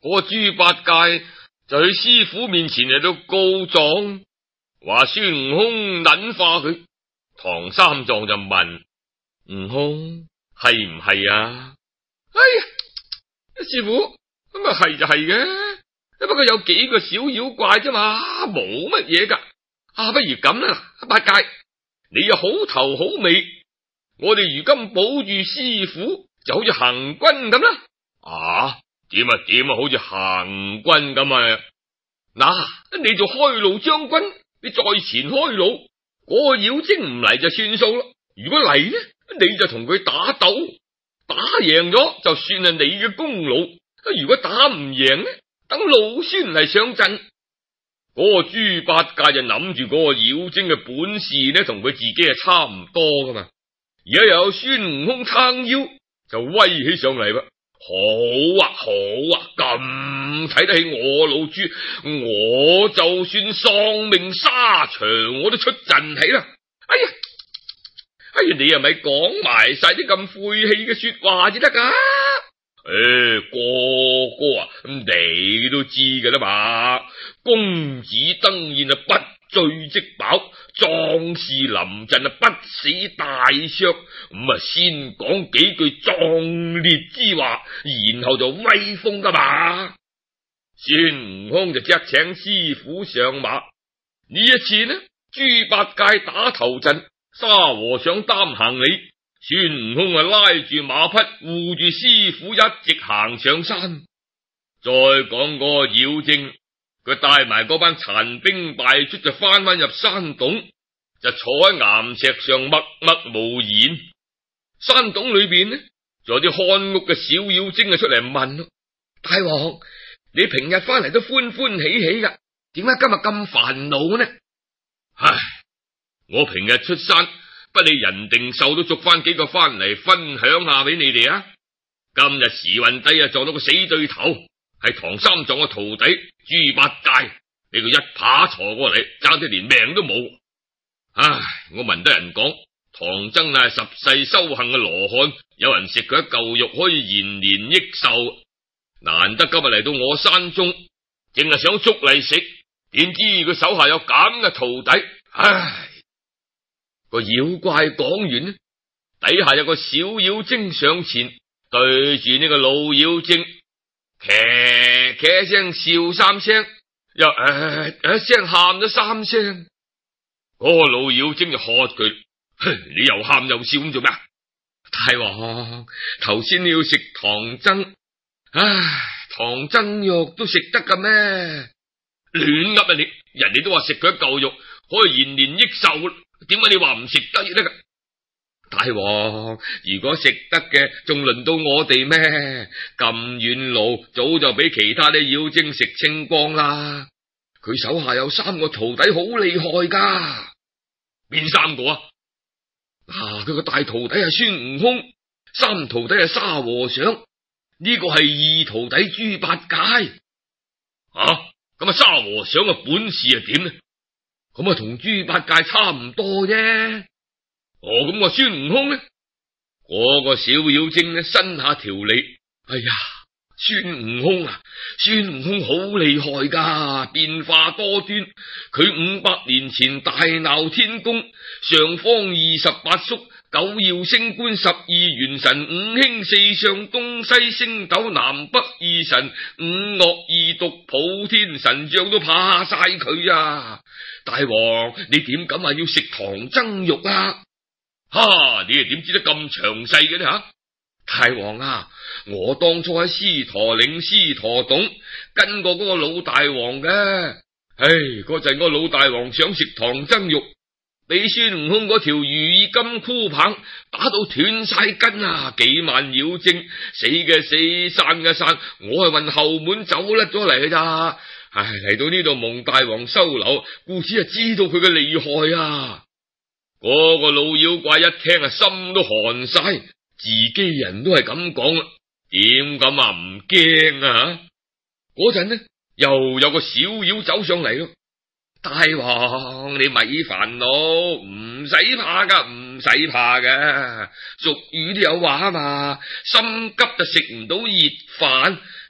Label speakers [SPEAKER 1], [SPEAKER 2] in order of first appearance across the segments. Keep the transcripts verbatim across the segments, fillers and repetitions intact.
[SPEAKER 1] 嗰個豬八戒就去師傅面前嚟到告狀，話孫悟空撚化佢。唐三藏就問悟空係唔係啊？哎呀，師傅咁啊係就係嘅，不過有幾個小妖怪啫嘛，冇乜嘢噶。啊，不如咁啦，八戒，你又好頭好尾，我哋如今保住師傅就好似行軍咁啦。啊，點啊點啊，好似行軍咁啊！嗱，你做開路將軍，你在前開路，嗰個妖精唔嚟就算數咯。如果嚟呢，你就同佢打鬥，打贏咗就算係你嘅功勞。如果打唔贏呢，等老孫嚟上陣。嗰個豬八戒就諗住嗰個妖精嘅本事呢，同佢自己係差唔多噶嘛。而家又有孫悟空撐腰，就威起上嚟噃。好啊好啊，咁睇得起我老豬，我就算喪命沙場我都出陣起啦。哎呀，哎呀，你係咪講埋晒啲咁晦氣嘅說話至得噶？誒、哎，哥哥啊，你都知噶啦嘛，公子登宴啊不醉即飽，壯士臨陣啊不死大傷。咁啊，先講幾句壯烈之話，然後就威風噶嘛。孫悟空就即刻請師傅上馬。呢一次呢，豬八戒打頭陣，沙和尚擔行李，孫悟空啊拉住馬匹護住師傅一直行上山。再講個妖精，佢帶埋嗰班殘兵敗卒就翻返入山洞，就坐喺岩石上默默無言。山洞裏邊呢，仲有啲看屋嘅小妖精啊出嚟問：大王，你平日翻嚟都歡歡喜喜噶，點解今日咁煩惱呢？唉，我平日出山不理人定獸都捉翻幾個翻嚟分享下俾你哋啊！今日時運低啊，撞到個死對頭，係唐三藏嘅徒弟豬八戒，俾佢一耙鋤過嚟，爭啲連命都冇。唉，我聞得人講，唐僧係十世修行嘅羅漢，有人食佢一嚿肉可以延年益壽。難得今日嚟到我山中，淨係想捉嚟食，點知佢手下有咁嘅徒弟。唉，個妖怪講完呢，底下有個小妖精上前對住呢個老妖精，騎騎一聲笑三聲，又誒一聲喊咗三聲。嗰個老妖精就喝佢：你又喊又笑咁做咩？大王，頭先你要食唐僧，唉，唐僧肉都食得噶咩？亂噏啊你！人哋都話食佢一嚿肉可以延年益壽，點解你話唔食得亦得噶？大王，如果食得嘅，仲輪到我哋咩？咁遠路，早就俾其他啲妖精食清光啦。佢手下有三個徒弟好厲害噶。邊三個啊？啊，佢個大徒弟係孫悟空，三徒弟係沙和尚，呢個係二徒弟豬八戒。啊，咁啊沙和尚嘅本事係點呢？咁啊同豬八戒差唔多啫。哦，咁個孫悟空呢？嗰個小妖精呢，伸下條脷，哎呀！孫悟空啊，孫悟空好厲害噶，變化多端。佢五百年前大鬧天宮，上方二十八宿、九曜星官、十二元神、五兄四相、東西星斗、南北二神、五岳二毒、普天神將都怕晒佢啊！大王，你點敢話要食唐僧肉啊？哈！你係點知得咁詳細嘅呢？吓！大王啊，我當初喺獅陀嶺獅陀洞跟過嗰個老大王嘅，唉，嗰陣個老大王想食唐僧肉，俾孫悟空嗰條如意金箍棒打到斷晒筋啊！幾萬妖精死嘅死，散嘅散，我係運後門走甩咗嚟嘅咋？唉，嚟到呢度蒙大王收留，故此啊知道佢嘅厲害啊！嗰個老妖怪一聽啊，心都寒晒。自己人都係咁講啦，點敢啊唔驚啊？嗰陣呢，又有個小妖走上嚟咯。大王，你咪煩惱，唔使怕噶，唔使怕嘅。俗語都有話啊嘛，心急就食唔到熱飯，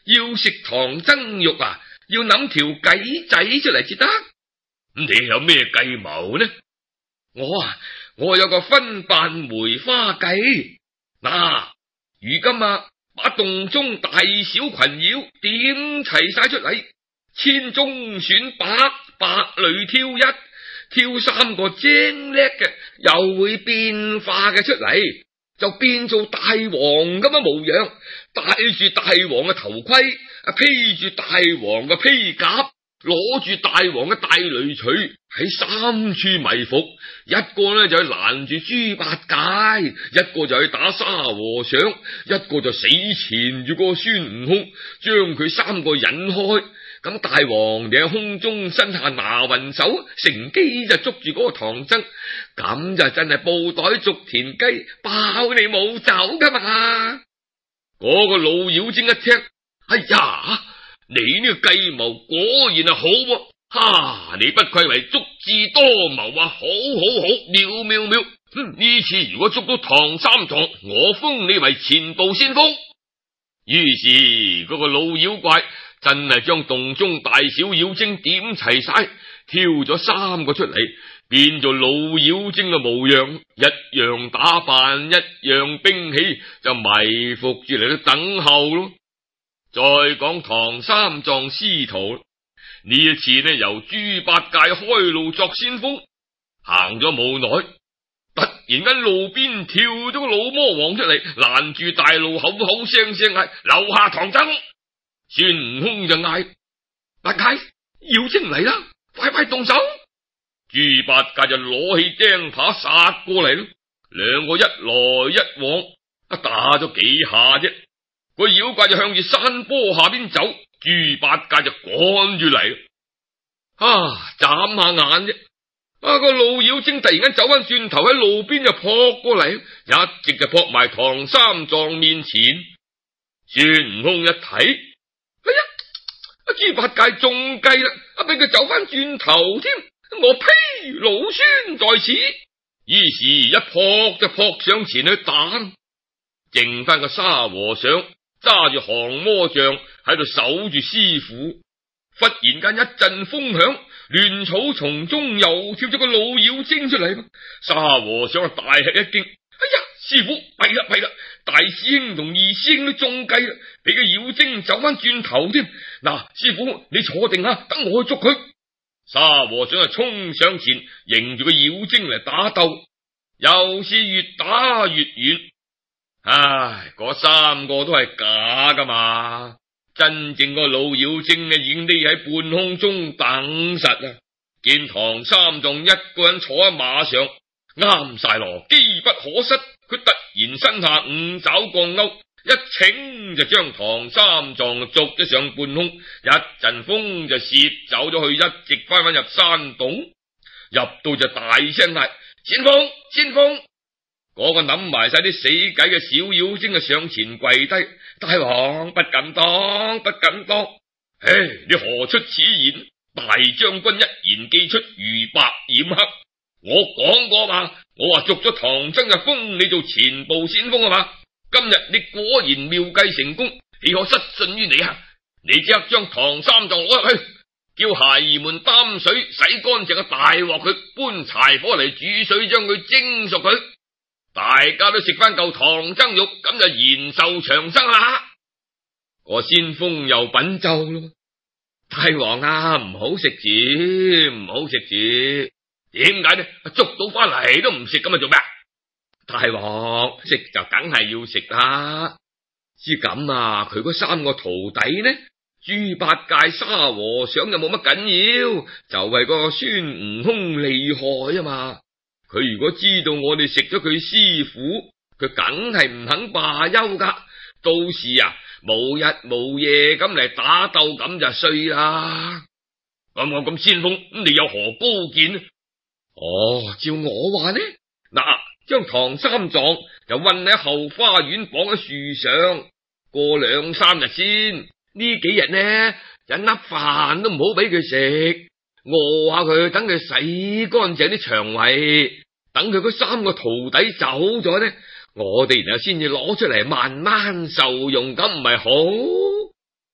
[SPEAKER 1] 要食唐僧肉啊，要諗條計仔出嚟至得。咁你有咩計謀呢？我啊，我有個分瓣梅花計。嗱，如今啊，把洞中大小群妖點齊晒出嚟，千中選百，百裏挑一，挑三個精叻嘅，又會變化嘅出嚟，就變做大王咁嘅模樣，戴住大王嘅頭盔，披住大王嘅披甲，攞住大王嘅大雷錘，喺三處埋伏，一個呢就去攔住豬八戒，一個就去打沙和尚，一個就死纏住個孫悟空，將佢三個引開。咁大王就喺空中伸下拿雲手，乘機就捉住嗰個唐僧，咁就真係布袋捉田雞，包你冇走噶嘛！嗰個老妖精一聽，哎呀，你呢個計謀果然係好喎，哈！你不愧為足智多謀啊，好好好，妙妙妙！嗯，呢次如果捉到唐三藏，我封你為前部先鋒。於是嗰個老妖怪真係將洞中大小妖精點齊晒，挑咗三個出嚟，變做老妖精嘅模樣，一樣打扮，一樣兵器，就埋伏住嚟到等候咯。再講唐三藏師徒，呢一次呢，由豬八戒開路作先鋒，行咗冇耐，突然間路邊跳咗個老魔王出嚟，攔住大路，口口聲聲嗌留下唐僧。孫悟空就嗌八戒，妖精嚟啦，快快動手！豬八戒就攞起釘耙殺過嚟咯，兩個一來一往，啊打咗幾下啫，個妖怪就向住山坡下邊走，豬八戒就趕住嚟，啊眨下眼啫，啊個老妖精突然間走翻轉頭喺路邊就撲過嚟，一直就撲埋唐三藏面前。孫悟空一睇，哎呀，阿豬八戒中計啦，啊俾佢走翻轉頭添，我呸，老孫在此。於是一撲就撲上前去打，剩翻個沙和尚揸住降魔杖喺度守住師傅。忽然間一陣風響，亂草叢中又跳咗個老妖精出嚟。沙和尚大吃一驚，哎呀，師傅弊啦弊啦，大師兄同二師兄都中計啦，俾個妖精走翻轉頭添。嗱，師傅你坐定下，等我去捉佢。沙和尚就衝上前，迎住個妖精嚟打鬥，又是越打越遠。唉，嗰三個都係假噶嘛，真正個老妖精呢已經匿喺半空中等實啦。見唐三藏一個人坐喺馬上，啱晒羅，機不可失。佢突然伸下五爪鋼鈎，一請就將唐三藏捉咗上半空，一陣風就攝走咗去，一直翻返入山洞。入到就大聲嗌：先鋒，先鋒！嗰個諗埋晒啲死計嘅小妖精就上前跪低：大王不敢當，不敢當！唉，你何出此言？大將軍一言既出，如白染黑。我講過嘛，我話捉咗唐僧就封你做前部先鋒啊嘛。今日你果然妙計成功，豈可失信於你啊？你即刻將唐三藏攞入去，叫孩兒們擔水洗乾淨個大鑊，佢搬柴火嚟煮水，將佢蒸熟佢，大家都食翻嚿唐僧肉，咁就延壽長生啦。個先鋒又稟奏咯，大王啊，唔好食住，唔好食住。點解呢？捉到翻嚟都唔食，咁啊做咩？大王食就梗係要食啦。知咁啊，佢嗰三個徒弟呢？豬八戒、沙和尚就冇乜緊要，就係個孫悟空厲害啊嘛。佢如果知道我哋食咗佢師傅，佢梗係唔肯罷休噶。到時啊，無日無夜咁嚟打鬥，咁就衰啦。咁我咁先鋒，咁你有何高見呢？哦，照我話呢，嗱，將唐三藏就韞喺後花園綁喺樹上，過兩三日先。呢幾日呢，一粒飯都唔好俾佢食，餓下佢，等佢洗乾淨啲腸胃，等佢嗰三個徒弟走咗呢，我哋然後先至攞出嚟慢慢受用，咁唔係好？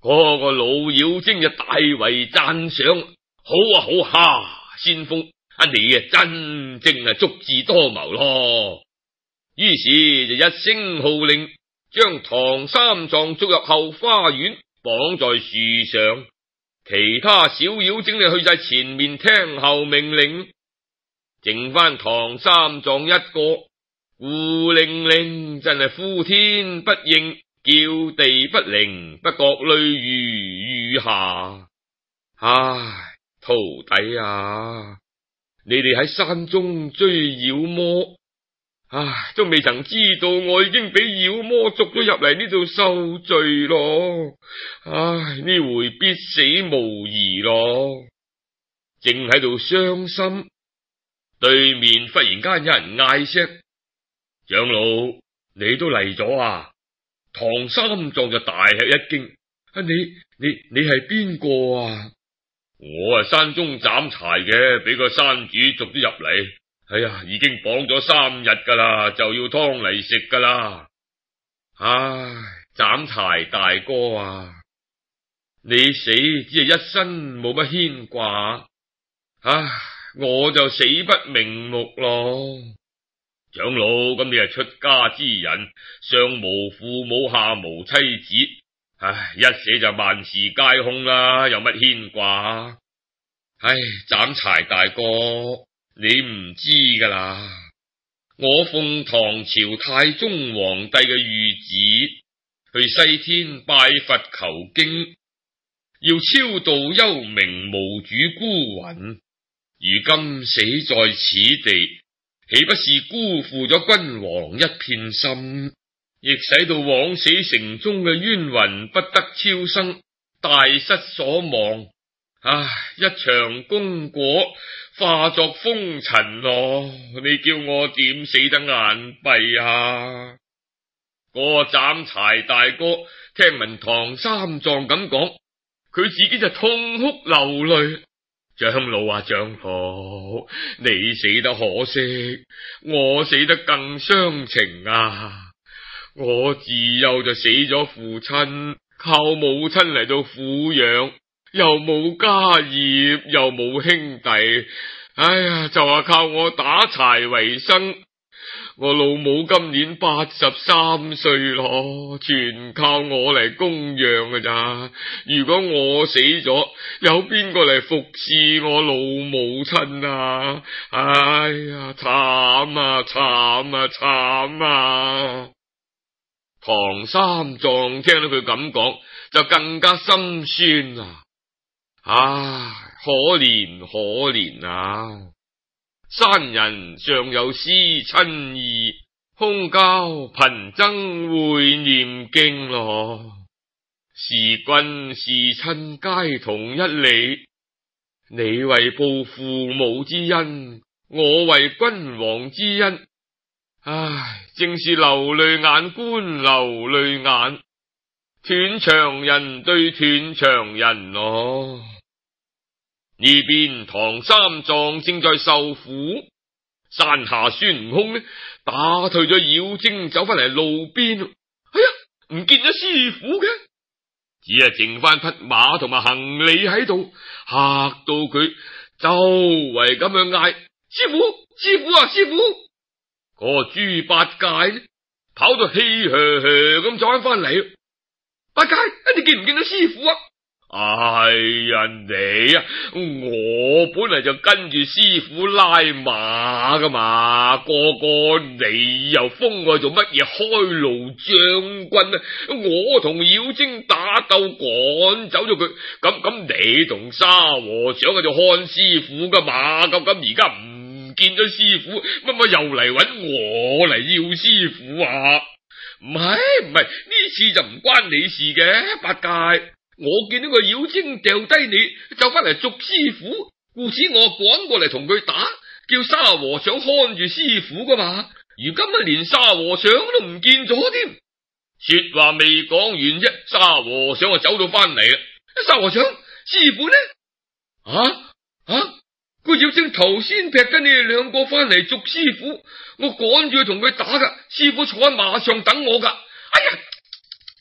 [SPEAKER 1] 嗰個老妖精就大為讚賞，好啊好哈，先鋒啊，你啊真正係足智多謀咯。於是就一聲號令，將唐三藏捉入後花園，綁在樹上，其他小妖精就去晒前面聽候命令，剩翻唐三藏一個孤零零，真係呼天不應，叫地不靈，不覺淚如雨下。唉，徒弟啊，你哋喺山中追妖魔，唉，都未曾知道我已經俾妖魔捉咗入嚟呢度受罪咯。唉，呢回必死無疑咯。正喺度傷心，對面忽然間有人嗌聲：長老，你都嚟咗啊！唐三藏就大吃一驚：啊，你你你係邊個啊？我係山中斬柴嘅，俾個山主捉咗入嚟。哎呀，已經綁咗三日噶啦，就要湯嚟食噶啦。唉，斬柴大哥啊，你死只係一身冇乜牽掛，唉，我就死不瞑目咯。長老，咁你係出家之人，上無父母，下無妻子，唉，一死就萬事皆空啦，有乜牽掛？唉，斬柴大哥，你唔知噶啦，我奉唐朝太宗皇帝嘅御旨，去西天拜佛求經，要超度幽冥無主孤魂，如今死在此地，豈不是辜負咗君王一片心，亦使到枉死城中嘅冤魂不得超生，大失所望。唉，一場功果化作風塵咯，你叫我點死得眼閉啊？嗰個斬柴大哥聽聞唐三藏咁講，佢自己就痛哭流淚。長老啊，長老，你死得可惜，我死得更傷情啊！我自幼就死咗父親，靠母親嚟到撫養，又冇家業，又冇兄弟，哎呀，就話靠我打柴為生。我老母今年八十三歲咯，全靠我嚟供養㗎咋。如果我死咗，有邊個嚟服侍我老母親啊？哎呀，慘啊慘啊慘啊！唐三藏聽到佢咁講，就更加心酸啊！唉，可憐可憐啊！山人尚有思親意，空交貧僧會念經咯。是君是親皆同一理，你為報父母之恩，我為君王之恩。唉，正是流淚眼觀流淚眼，斷腸人對斷腸人咯。呢邊唐三藏正在受苦，山下孫悟空呢打退咗妖精，走翻嚟路邊。哎呀，唔見咗師傅嘅，只係剩翻匹馬同埋行李喺度，嚇到佢周圍咁樣嗌：師傅，師傅啊，師傅！嗰個豬八戒呢跑到氣噓噓咁走翻翻嚟。八戒，你見唔見到師傅啊？哎呀，你啊，我本嚟就跟住師傅拉馬噶嘛，個個你又封我做乜嘢開路將軍啊？我同妖精打鬥趕走咗佢，咁咁你同沙和尚啊就看師傅噶嘛，咁咁而家唔見咗師傅，乜乜又嚟搵我嚟要師傅啊？唔係唔係，呢次就唔關你事嘅，八戒。我見到個妖精掉低你，就翻嚟捉師傅，故此我趕過嚟同佢打，叫沙和尚看住師傅噶嘛。如今啊，連沙和尚都唔見咗添。說話未講完啫，沙和尚就走到翻嚟啦。沙和尚，師傅呢？啊啊！個妖精頭先劈緊你哋兩個翻嚟捉師傅，我趕住去同佢打噶。師傅坐喺馬上等我噶。哎呀！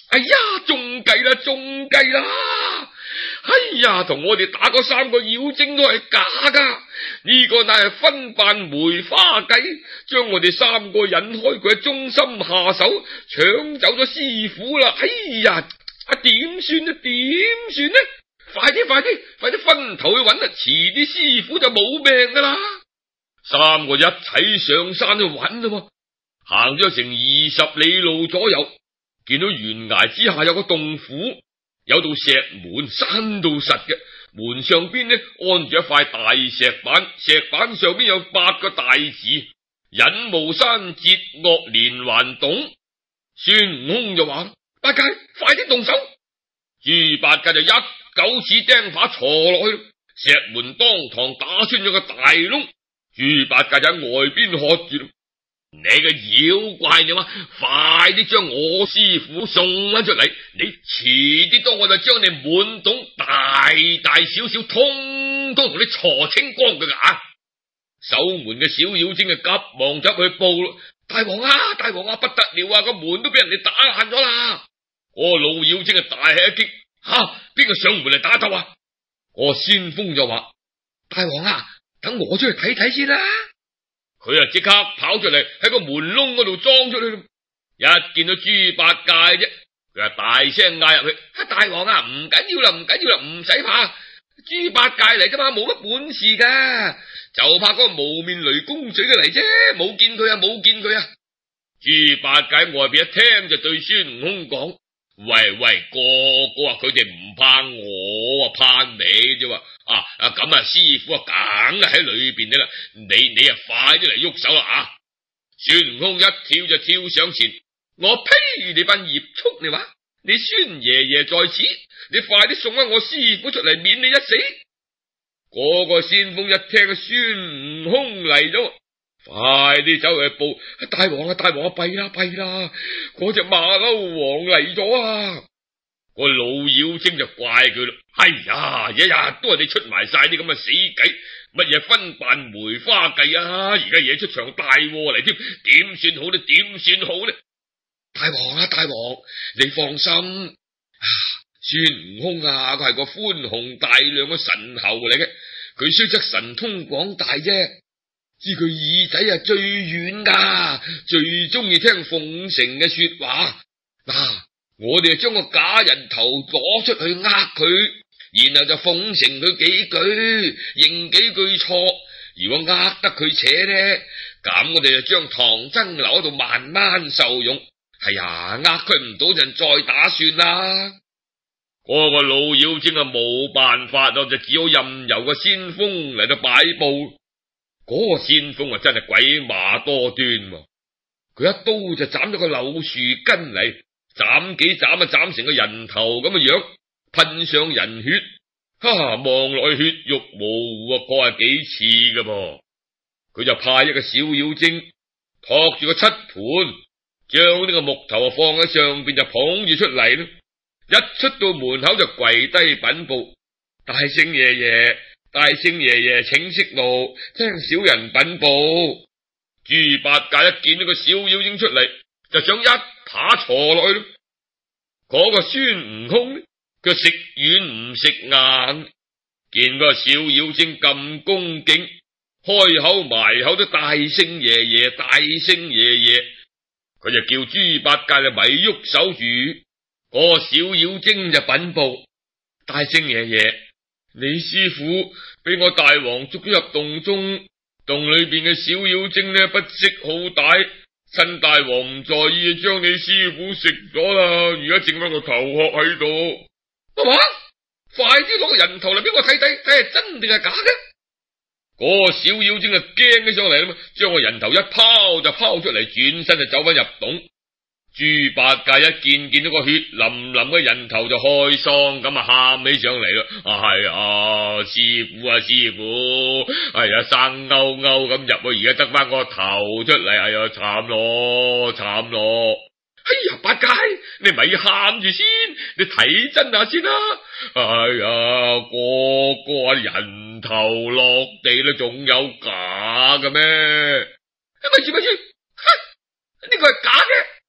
[SPEAKER 1] 哎呀，中計啦，中計啦！哎呀，同我哋打嗰三個妖精都係假噶，呢、這個乃係分辦梅花計，將我哋三個引開佢嘅忠心下手，搶走咗師傅啦！哎呀，啊點算呢？點算呢？快啲，快啲，快啲分頭去揾啊！遲啲師傅就冇命噶啦！三個一齊上山去揾啦，行咗成二十里路左右，見到懸崖之下有個洞府。有道石門閂到實嘅，門上邊呢安住一塊大石板，石板上邊有八個大字：隱霧山截惡連環洞。孫悟空就話：八戒，快啲動手！豬八戒就一九齒釘耙鋤落去，石門當堂打穿咗個大窿。豬八戒就喺外邊喝住：你個妖怪你話，快啲將我師傅送翻出嚟！你遲啲多我就將你滿洞大大小小通通同你鋤清光嘅牙！守門嘅小妖精就急忙走去報咯：大王啊，大王啊，不得了啊！個門都俾人哋打爛咗啦！嗰個老妖精啊大吃一驚：吓，邊個上門嚟打鬥啊？嗰個先鋒就話：大王啊，等我出去睇睇先啦！佢啊即刻跑出嚟喺個門窿嗰度裝出去，一見到豬八戒啫，佢啊大聲嗌入去：大王啊，唔緊要啦，唔緊要啦，唔使怕，豬八戒嚟啫嘛，冇乜本事噶，就怕嗰個無面雷公嘴嘅嚟啫，冇見佢啊，冇見佢啊！豬八戒外邊一聽就對孫悟空講：喂喂，哥哥啊，佢哋唔怕我啊，怕你啫嘛！啊啊咁啊，師傅啊，梗係喺裏邊嘅啦，你你啊快啲嚟喐手啦啊！孫悟空一跳就跳上前，我呸！你班孽畜，你話你孫爺爺在此，你快啲送翻我師傅出嚟，免你一死！嗰個先鋒一聽孫悟空嚟咗，快啲走去報：大王啊，大王啊，弊啦弊啦，嗰隻馬騮王嚟咗啊！個老妖精就怪佢咯：哎呀，一日都係你出埋晒啲咁嘅死計，乜嘢分辦梅花計啊！而家惹出場大禍嚟添，點算好呢？點算好呢？大王啊，大王，你放心，啊，孫悟空啊，佢係個寬宏大量嘅神猴嚟嘅，佢雖則神通廣大啫，知佢耳仔啊最軟噶，最中意聽奉承嘅說話嗱。啊，我哋就將個假人頭攞出去呃佢，然後就奉承佢幾句，認幾句錯。如果呃得佢扯呢，咁我哋就將唐僧留喺度慢慢受用。係呀，呃佢唔到陣再打算啦。嗰個老妖精啊冇辦法咯，就只好任由個先鋒嚟到擺布。嗰個先鋒啊真係鬼馬多端，佢一刀就斬咗個柳樹根嚟。斬幾斬啊，斬成個人頭咁嘅樣，噴上人血，哈，望落去血肉模糊啊，確係幾似噶噃。佢就派一個小妖精托住個七盤，將呢個木頭啊放喺上邊，就捧住出嚟咯。一出到門口就跪低稟報：大聖爺爺，大聖爺爺，請息怒，聽小人稟報。豬八戒一見到個小妖精出嚟，就想一耙鋤落去咯。嗰個孫悟空佢食軟唔食硬，見個小妖精咁恭敬，開口埋口都大聖爺爺，大聖爺爺，佢就叫豬八戒就咪喐手住。嗰個小妖精就稟報：大聖爺爺，你師傅俾我大王捉咗入洞中，洞裏邊嘅小妖精呢不識好歹。趁大王唔在意，將你師傅食咗啦！而家剩翻個頭殼喺度，乜話？快啲攞個人頭嚟俾我睇睇，睇係真定係假嘅？嗰個小妖精就驚起上嚟啦嘛，將個人頭一拋就拋出嚟，轉身就走翻入洞。豬八戒一見見到個血淋淋嘅人頭就開喪咁啊，喊起上嚟啦！啊係啊，師傅啊師傅，哎呀生勾勾咁入去，而家得翻個頭出嚟，哎呀慘咯慘咯！哎呀八戒，你咪喊住先，你睇真下先啦！哎呀個個人頭落地啦，仲有假嘅咩？咪住咪住，呢個係假嘅！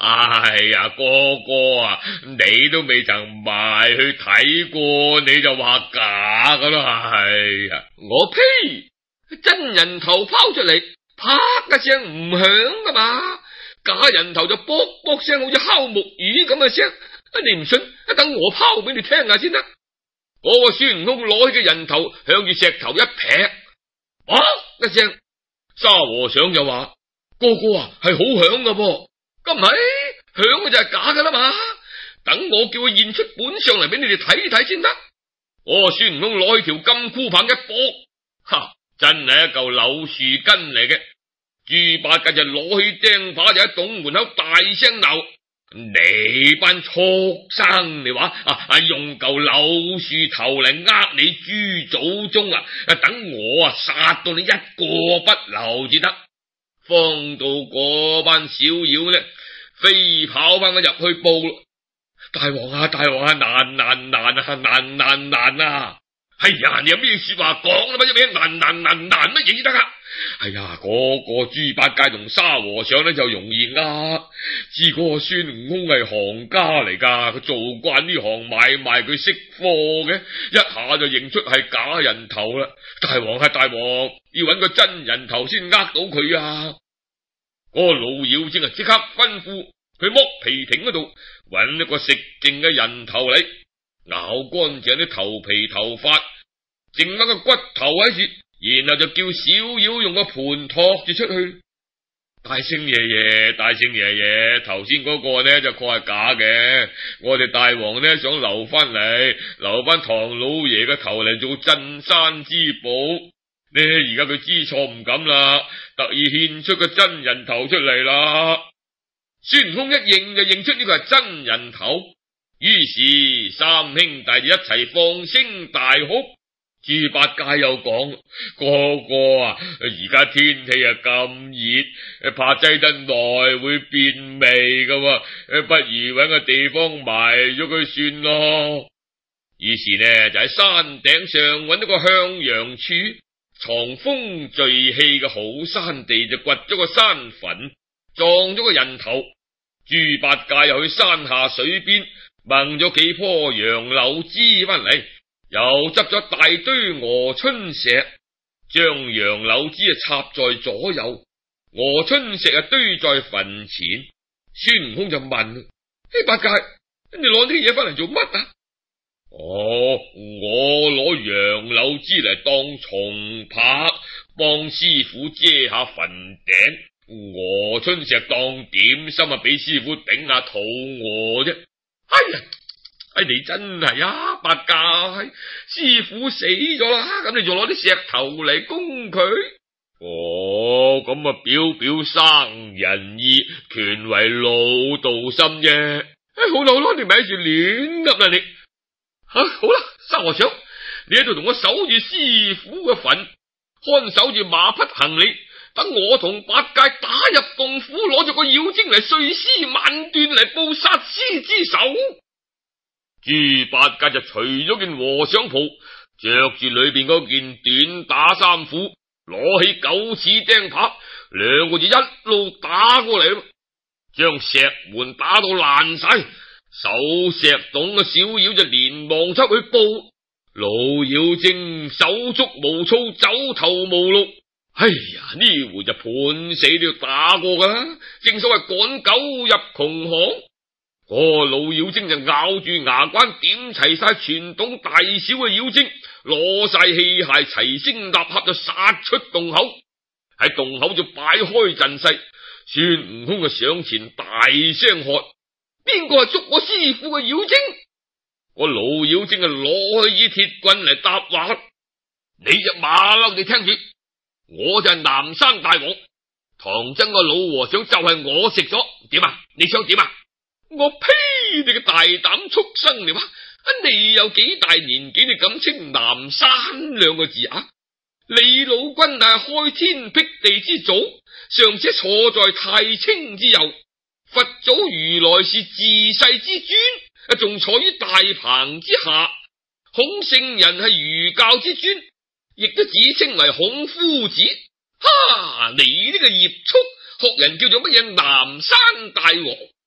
[SPEAKER 1] 哎呀，哥哥啊，你都未曾埋去睇過，你就話假噶啦，係呀，我呸！真人頭拋出嚟，啪一聲唔響噶嘛，假人頭就卜卜聲，好似敲木魚咁嘅聲。你唔信，等我拋俾你聽下先得。嗰、那個孫悟空攞起嘅人頭向住石頭一劈，啊一聲，沙和尚就話：哥哥啊，係好響噶噃，咁唔係響嘅就係假噶啦嘛。等我叫佢現出本相嚟俾你哋睇睇先得。嗰個孫悟空攞起條金箍棒一搏，哈，真係一嚿柳樹根嚟嘅。豬八戒就攞起釘耙就喺洞門口大聲鬧：你班畜生，你話啊啊用嚿柳樹頭嚟呃你豬祖宗啊！等我啊殺到你一個不留至得。方到嗰班小妖呢，飛跑翻入去報咯。大王啊，大王啊，難難難啊，難難難啊！哎呀，你有咩說話講啦？乜嘢難難難難乜嘢得啊？哎呀，嗰、那個豬八戒同沙和尚呢就容易呃，知嗰個孫悟空係行家嚟噶，佢做慣呢行買賣，佢識貨嘅，一下就認出係假人頭啦。大王係、啊、大王，要搵個真人頭先呃到佢啊！嗰、那個老妖精啊，即刻吩咐佢剝皮亭嗰度搵一個食剩嘅人頭嚟，咬乾淨啲頭皮頭髮，剩翻個骨頭喺處。然後就叫小妖用個盤托住出去。大聖爺爺，大聖爺爺，頭先嗰個呢就確係假嘅，我哋大王呢想留翻嚟，留翻唐老爺嘅頭嚟做鎮山之寶。呢而家佢知錯唔敢啦，特意獻出個真人頭出嚟啦。孫悟空一認就認出呢個係真人頭，於是三兄弟就一齊放聲大哭。豬八戒又講：哥哥啊，而家天氣啊咁熱，怕擠得耐會變味噶，不如搵個地方埋咗佢算咯。於是呢就喺山頂上搵到個向陽處藏風聚氣嘅好山地，就掘咗個山墳，撞咗個人頭。豬八戒又去山下水邊掹咗幾棵楊柳枝翻嚟，又執咗大堆鵝春石，將楊柳枝啊插在左右，鵝春石啊堆在墳前。孫悟空就問：嘿，八戒，你攞啲嘢翻嚟做乜啊？哦，我攞楊柳枝嚟當松柏，幫師傅遮下墳頂；鵝春石當點心啊，俾師傅頂下肚餓啫。哎呀！哎，你真係啊，八戒，師傅死咗啦，咁你仲攞啲石頭嚟供佢？哦，咁啊表表生人意，權為老道心啫。哎，好啦好啦，你咪喺住亂噏啦你。吓、啊，好啦，沙和尚，你喺度同我守住師傅嘅墳，看守住馬匹行李，等我同八戒打入洞府，攞住個妖精嚟碎屍萬段嚟報殺師之仇。豬八戒就除咗件和尚袍，着住裏邊嗰件短打衫褲，攞起九齒釘耙，兩個字一路打過嚟，將石門打到爛晒。守石洞嘅小妖就連忙出去報，老妖精手足無措，走投無路。哎呀，呢回就判死都要打過噶啦，正所謂趕狗入窮巷。嗰、那個老妖精就咬住牙關，點齊晒全洞大小嘅妖精，攞晒器械，齊聲吶喝就殺出洞口。喺洞口就擺開陣勢，孫悟空就上前大聲喝：邊個係捉我師傅嘅妖精？個老妖精就攞起支鐵棍嚟答話：你隻馬騮，你聽住，我就係南山大王，唐僧個老和尚就係我食咗，點啊？你想點啊？我呸！你個大膽畜生嚟話，你有幾大年紀，你敢稱南山兩個字啊？李老君係開天闢地之祖，尚且坐在太清之右，佛祖如來是自世之尊，仲坐於大鵬之下。孔聖人係儒教之尊，亦都只稱為孔夫子。哈！你呢個孽畜，學人叫做乜嘢南山大王？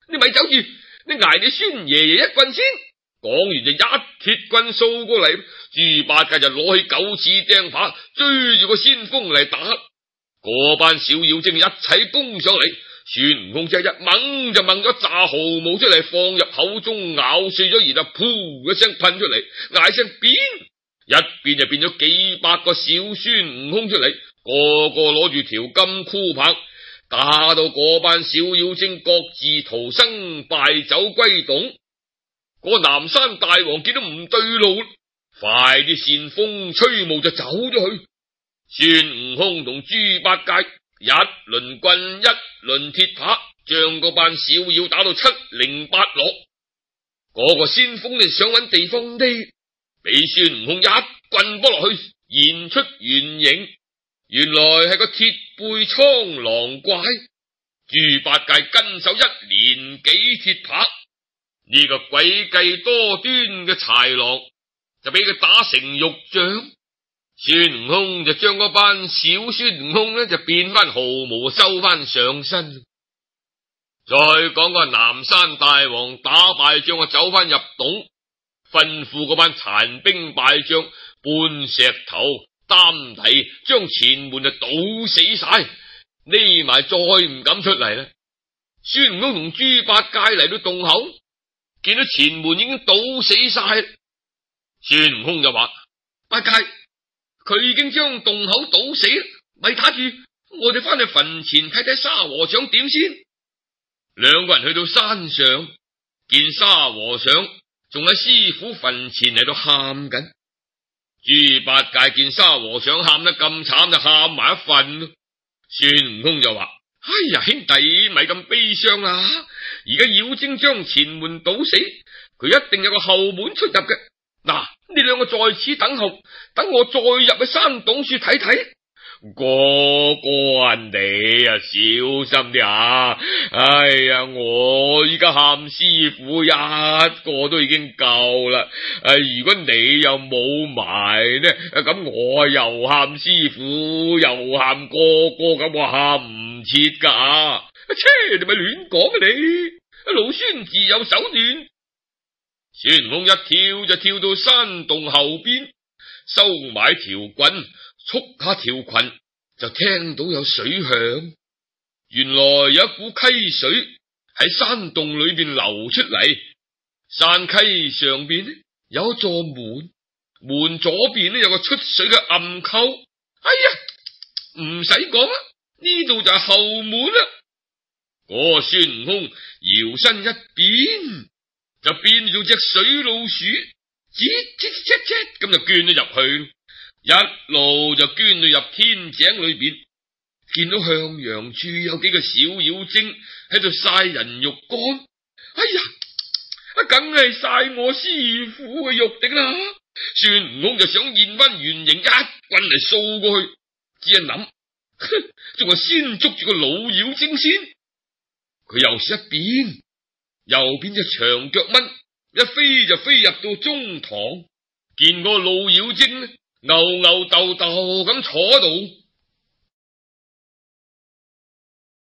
[SPEAKER 1] 你咪走住，你挨你孫爺爺一棍先。講完就一鐵棍掃過嚟，豬八戒就攞起九齒釘耙追住個先鋒嚟打。嗰班小妖精一齊攻上嚟，孫悟空即係一掹就掹咗炸毫毛出嚟，放入口中咬碎咗，然後噗一聲噴出嚟，嗌聲變，一變就變咗幾百個小孫悟空出嚟，個個攞住條金箍棒，打到嗰班小妖精各自逃生，敗走歸洞。個南山大王見到唔對路，快啲扇風吹霧就走咗去。孫悟空同豬八戒一輪棍一輪鐵耙，將嗰班小妖打到七零八落。嗰、那個先鋒呢想揾地方匿，俾孫悟空一棍波落去，現出原形，原來係個鐵背蒼狼怪。豬八戒跟手一連幾鐵耙，呢、這個詭計多端嘅豺狼就俾佢打成肉醬。孫悟空就將嗰班小孫悟空呢就變翻毫毛收翻上身。再講個南山大王打敗仗啊，走翻入洞，吩咐嗰班殘兵敗將搬石頭擔泥，將前門就堵死晒，匿埋再唔敢出嚟啦。孫悟空同豬八戒嚟到洞口，見到前門已經堵死晒，孫悟空就話：八戒，佢已經將洞口堵死，咪打住，我哋翻去墳前睇睇沙和尚點先。兩個人去到山上，見沙和尚仲喺師傅墳前嚟到喊緊。豬八戒見沙和尚喊得咁慘，就喊埋一份。孫悟空就話：哎呀，兄弟咪咁悲傷啦，而家妖精將前門堵死，佢一定有個後門出入嘅。嗱，你兩個在此等候，等我再入去山洞處睇睇。哥哥啊，你啊小心啲啊！哎呀，我依家喊師傅一個都已經夠啦。誒，如果你又冇埋呢，咁我又喊師傅又喊哥哥，咁我喊唔切噶。切，你咪亂講啊你！老孫自有手段。孫悟空一跳就跳到山洞後邊，收埋條棍，束下條裙，就聽到有水響。原來有一股溪水喺山洞裏邊流出嚟，山溪上邊有一座門，門左邊呢有個出水嘅暗溝。哎呀，唔使講啦，呢度就係後門啦。嗰個孫悟空搖身一變，就變做隻水老鼠，吱吱吱吱咁就鑽咗入去，一路就鑽到入天井裏邊。見到向陽處有幾個小妖精喺度曬人肉乾，哎呀，啊，梗係曬我師傅嘅肉頂啦！孫悟空就想現翻原形，一棍嚟掃過去，只一諗，仲係先捉住個老妖精先。佢又是一變，又變隻長腳蚊，一飛就飛入到中堂，見個老妖精牛牛豆豆咁坐喺度。